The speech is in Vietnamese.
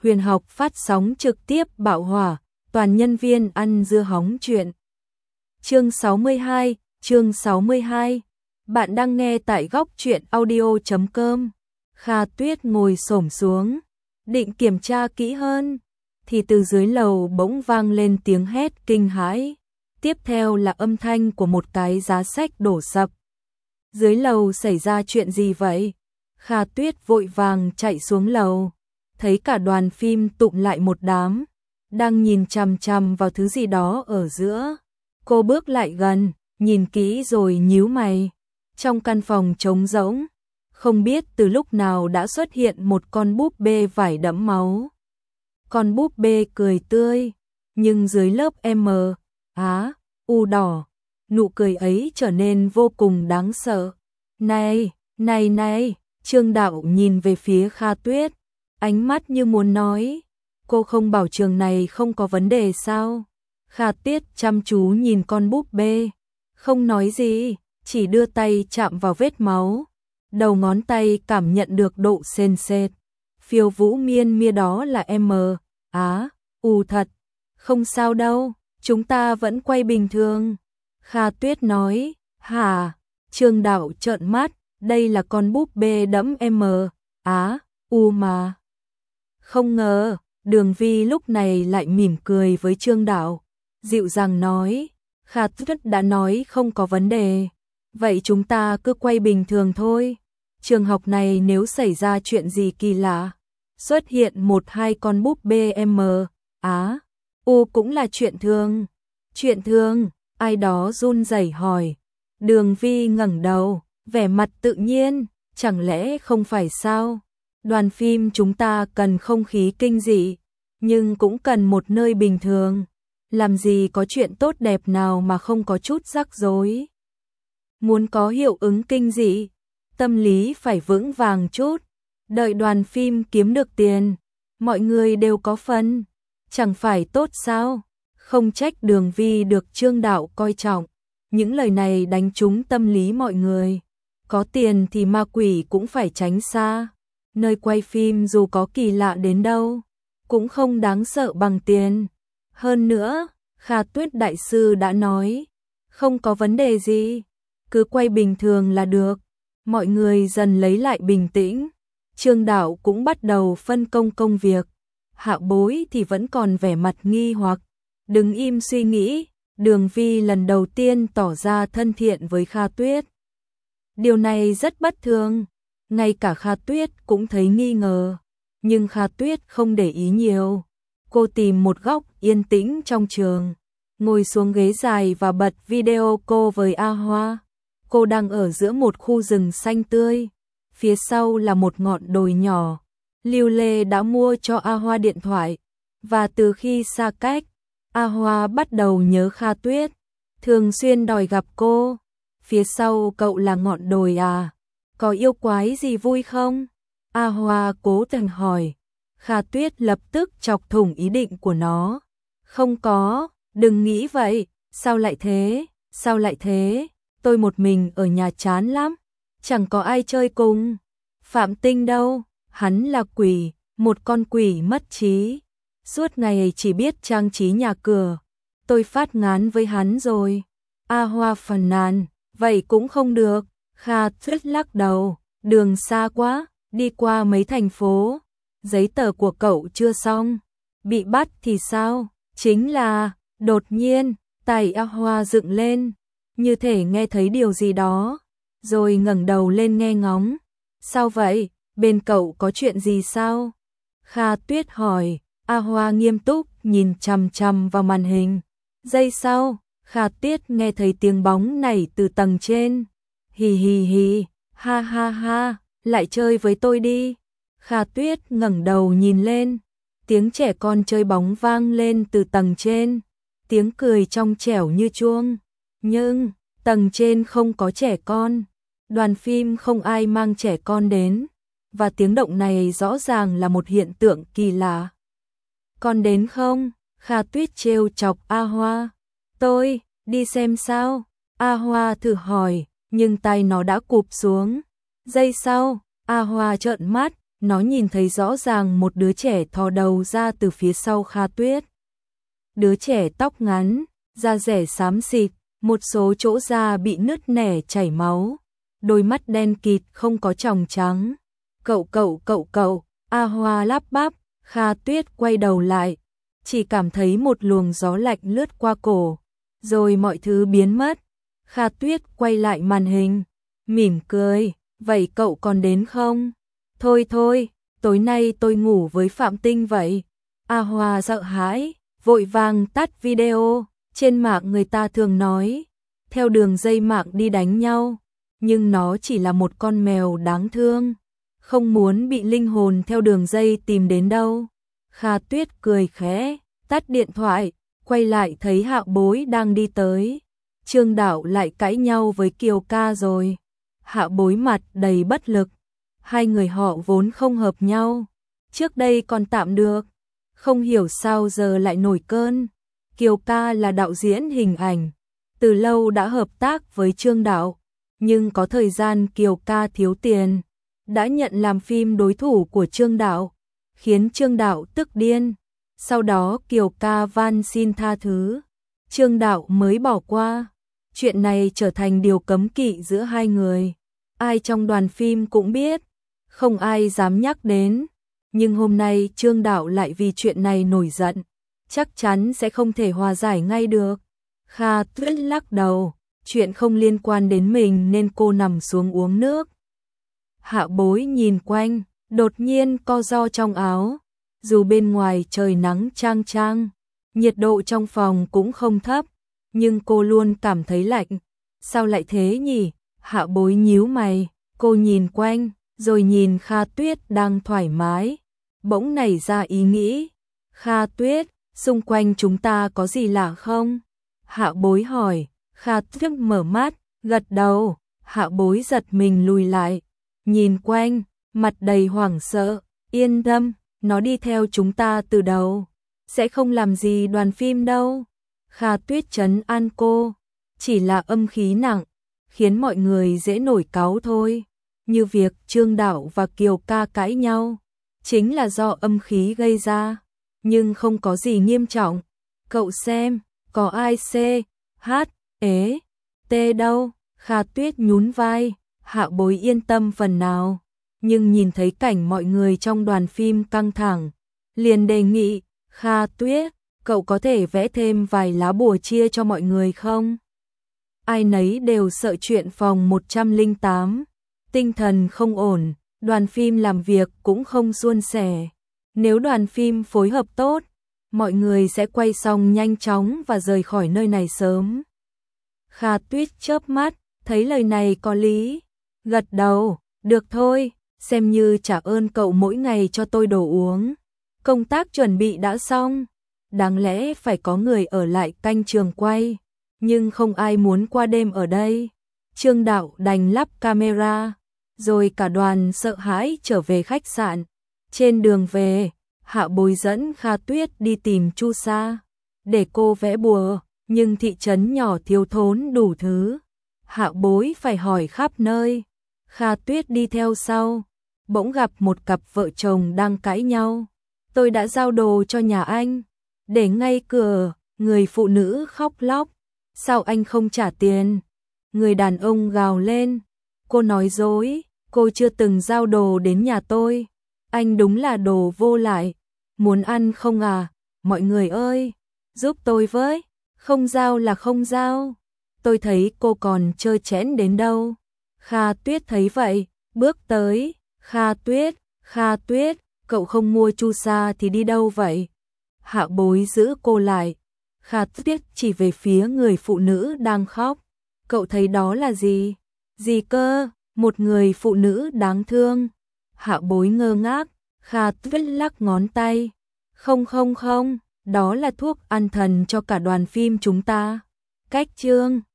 Huyền học phát sóng trực tiếp bạo hỏa, toàn nhân viên ăn dưa hóng chuyện. Chương 62. Bạn đang nghe tại góc truyện audio.com. Kha Tuyết ngồi xổm xuống, định kiểm tra kỹ hơn, thì từ dưới lầu bỗng vang lên tiếng hét kinh hãi. Tiếp theo là âm thanh của một cái giá sách đổ sập. Dưới lầu xảy ra chuyện gì vậy? Kha Tuyết vội vàng chạy xuống lầu, thấy cả đoàn phim tụm lại một đám, đang nhìn chằm chằm vào thứ gì đó ở giữa. Cô bước lại gần, nhìn kỹ rồi nhíu mày. Trong căn phòng trống rỗng, không biết từ lúc nào đã xuất hiện một con búp bê vải đẫm máu. Con búp bê cười tươi, nhưng dưới lớp u đỏ, nụ cười ấy trở nên vô cùng đáng sợ. Này, Trương Đạo nhìn về phía Kha Tuyết, ánh mắt như muốn nói, cô không bảo trường này không có vấn đề sao? Kha Tuyết chăm chú nhìn con búp bê, không nói gì, chỉ đưa tay chạm vào vết máu. Đầu ngón tay cảm nhận được độ sền sệt. Phiêu Vũ Miên Mia đó là thật. Không sao đâu, chúng ta vẫn quay bình thường. Kha Tuyết nói, hả? Trương Đạo trợn mắt, đây là con búp bê đẫm mà. Không ngờ, Đường Vi lúc này lại mỉm cười với Trương Đạo, dịu dàng nói, Kha Tuyết đã nói không có vấn đề, vậy chúng ta cứ quay bình thường thôi. Trường học này nếu xảy ra chuyện gì kỳ lạ, xuất hiện một hai con búp bê cũng là chuyện thường. Chuyện thường, ai đó run rẩy hỏi. Đường Vi ngẩng đầu, vẻ mặt tự nhiên, chẳng lẽ không phải sao? Đoàn phim chúng ta cần không khí kinh dị, nhưng cũng cần một nơi bình thường. Làm gì có chuyện tốt đẹp nào mà không có chút rắc rối. Muốn có hiệu ứng kinh dị, tâm lý phải vững vàng chút. Đợi đoàn phim kiếm được tiền, mọi người đều có phần, chẳng phải tốt sao? Không trách Đường Vi được Trương Đạo coi trọng. Những lời này đánh trúng tâm lý mọi người. Có tiền thì ma quỷ cũng phải tránh xa. Nơi quay phim dù có kỳ lạ đến đâu, cũng không đáng sợ bằng tiền. Hơn nữa, Kha Tuyết đại sư đã nói, không có vấn đề gì, cứ quay bình thường là được. Mọi người dần lấy lại bình tĩnh. Trương Đạo cũng bắt đầu phân công công việc. Hạ Bối thì vẫn còn vẻ mặt nghi hoặc, đứng im suy nghĩ. Đường Vi lần đầu tiên tỏ ra thân thiện với Kha Tuyết. Điều này rất bất thường, ngay cả Kha Tuyết cũng thấy nghi ngờ, nhưng Kha Tuyết không để ý nhiều. Cô tìm một góc yên tĩnh trong trường, ngồi xuống ghế dài và bật video cô với A Hoa. Cô đang ở giữa một khu rừng xanh tươi, phía sau là một ngọn đồi nhỏ. Lưu Lê đã mua cho A Hoa điện thoại, và từ khi xa cách, A Hoa bắt đầu nhớ Kha Tuyết, thường xuyên đòi gặp cô. Phía sau cậu là ngọn đồi à? Có yêu quái gì vui không? A Hoa cố tình hỏi. Kha Tuyết lập tức chọc thủng ý định của nó. Không có, đừng nghĩ vậy, sao lại thế? Tôi một mình ở nhà chán lắm, chẳng có ai chơi cùng. Phạm Tinh đâu? Hắn là quỷ, một con quỷ mất trí. Suốt ngày chỉ biết trang trí nhà cửa. Tôi phát ngán với hắn rồi. A Hoa phàn nàn, vậy cũng không được. Kha Tuyết lắc đầu, đường xa quá, đi qua mấy thành phố. Giấy tờ của cậu chưa xong. Bị bắt thì sao? Chính là, đột nhiên, tai A Hoa dựng lên, như thể nghe thấy điều gì đó, rồi ngẩng đầu lên nghe ngóng. Sao vậy? Bên cậu có chuyện gì sao? Kha Tuyết hỏi. A Hoa nghiêm túc nhìn chằm chằm vào màn hình. Giây sau, Kha Tuyết nghe thấy tiếng bóng nảy từ tầng trên. Hì, ha, lại chơi với tôi đi. Kha Tuyết ngẩng đầu nhìn lên, tiếng trẻ con chơi bóng vang lên từ tầng trên, tiếng cười trong trẻo như chuông. Nhưng, tầng trên không có trẻ con, đoàn phim không ai mang trẻ con đến, và tiếng động này rõ ràng là một hiện tượng kỳ lạ. Con đến không? Kha Tuyết trêu chọc A Hoa. Tôi, đi xem sao? A Hoa thử hỏi, nhưng tay nó đã cụp xuống. Giây sau, A Hoa trợn mắt, nó nhìn thấy rõ ràng một đứa trẻ thò đầu ra từ phía sau Kha Tuyết. Đứa trẻ tóc ngắn, da rẻ xám xịt, một số chỗ da bị nứt nẻ chảy máu, đôi mắt đen kịt không có tròng trắng. Cậu, A Hoa lắp bắp. Kha Tuyết quay đầu lại, chỉ cảm thấy một luồng gió lạnh lướt qua cổ, rồi mọi thứ biến mất. Kha Tuyết quay lại màn hình, mỉm cười, vậy cậu còn đến không? Thôi, tối nay tôi ngủ với Phạm Tinh vậy. A Hoa sợ hãi, vội vàng tắt video. Trên mạng người ta thường nói, theo đường dây mạng đi đánh nhau, nhưng nó chỉ là một con mèo đáng thương, không muốn bị linh hồn theo đường dây tìm đến đâu. Kha Tuyết cười khẽ, tắt điện thoại, quay lại thấy Hạo Bối đang đi tới. Trương Đạo lại cãi nhau với Kiều Ca rồi. Hạo Bối mặt đầy bất lực. Hai người họ vốn không hợp nhau. Trước đây còn tạm được, không hiểu sao giờ lại nổi cơn. Kiều Ca là đạo diễn hình ảnh, từ lâu đã hợp tác với Trương Đạo, nhưng có thời gian Kiều Ca thiếu tiền, đã nhận làm phim đối thủ của Trương Đạo, khiến Trương Đạo tức điên. Sau đó Kiều Ca van xin tha thứ, Trương Đạo mới bỏ qua. Chuyện này trở thành điều cấm kỵ giữa hai người. Ai trong đoàn phim cũng biết, không ai dám nhắc đến. Nhưng hôm nay Trương Đạo lại vì chuyện này nổi giận, chắc chắn sẽ không thể hòa giải ngay được. Kha Tuyết lắc đầu, chuyện không liên quan đến mình nên cô nằm xuống uống nước. Hạ Bối nhìn quanh, đột nhiên co ro trong áo. Dù bên ngoài trời nắng chang chang, nhiệt độ trong phòng cũng không thấp, nhưng cô luôn cảm thấy lạnh. Sao lại thế nhỉ? Hạ Bối nhíu mày, cô nhìn quanh, rồi nhìn Kha Tuyết đang thoải mái. Bỗng nảy ra ý nghĩ, Kha Tuyết, xung quanh chúng ta có gì lạ không? Hạ Bối hỏi. Kha Tuyết mở mắt, gật đầu. Hạ Bối giật mình lùi lại, nhìn quanh, mặt đầy hoảng sợ. Yên tâm, nó đi theo chúng ta từ đầu, sẽ không làm gì đoàn phim đâu. Kha Tuyết trấn an cô, chỉ là âm khí nặng, khiến mọi người dễ nổi cáu thôi. Như việc Trương Đạo và Kiều Ca cãi nhau, chính là do âm khí gây ra, nhưng không có gì nghiêm trọng. Cậu xem, có ai C, H, E, T đâu? Kha Tuyết nhún vai. Hạ Bối yên tâm phần nào, nhưng nhìn thấy cảnh mọi người trong đoàn phim căng thẳng, liền đề nghị, Kha Tuyết, cậu có thể vẽ thêm vài lá bùa chia cho mọi người không? Ai nấy đều sợ chuyện phòng 108, tinh thần không ổn, đoàn phim làm việc cũng không suôn sẻ. Nếu đoàn phim phối hợp tốt, mọi người sẽ quay xong nhanh chóng và rời khỏi nơi này sớm. Kha Tuyết chớp mắt, thấy lời này có lý, gật đầu, được thôi, xem như trả ơn cậu mỗi ngày cho tôi đồ uống. Công tác chuẩn bị đã xong, đáng lẽ phải có người ở lại canh trường quay, nhưng không ai muốn qua đêm ở đây. Trương Đạo đành lắp camera, rồi cả đoàn sợ hãi trở về khách sạn. Trên đường về, Hạ Bối dẫn Kha Tuyết đi tìm Chu Sa để cô vẽ bùa, nhưng thị trấn nhỏ thiếu thốn đủ thứ, Hạ Bối phải hỏi khắp nơi. Kha Tuyết đi theo sau, bỗng gặp một cặp vợ chồng đang cãi nhau. Tôi đã giao đồ cho nhà anh, để ngay cửa. Người phụ nữ khóc lóc, sao anh không trả tiền? Người đàn ông gào lên, cô nói dối, cô chưa từng giao đồ đến nhà tôi. Anh đúng là đồ vô lại, muốn ăn không à? Mọi người ơi, giúp tôi với, không giao là không giao. Tôi thấy cô còn trơ trẽn đến đâu. Kha Tuyết thấy vậy, bước tới. Kha Tuyết, cậu không mua chu sa thì đi đâu vậy? Hạ Bối giữ cô lại. Kha Tuyết chỉ về phía người phụ nữ đang khóc. Cậu thấy đó là gì? Gì cơ? Một người phụ nữ đáng thương. Hạ Bối ngơ ngác. Kha Tuyết lắc ngón tay. Không, đó là thuốc an thần cho cả đoàn phim chúng ta. Cách chương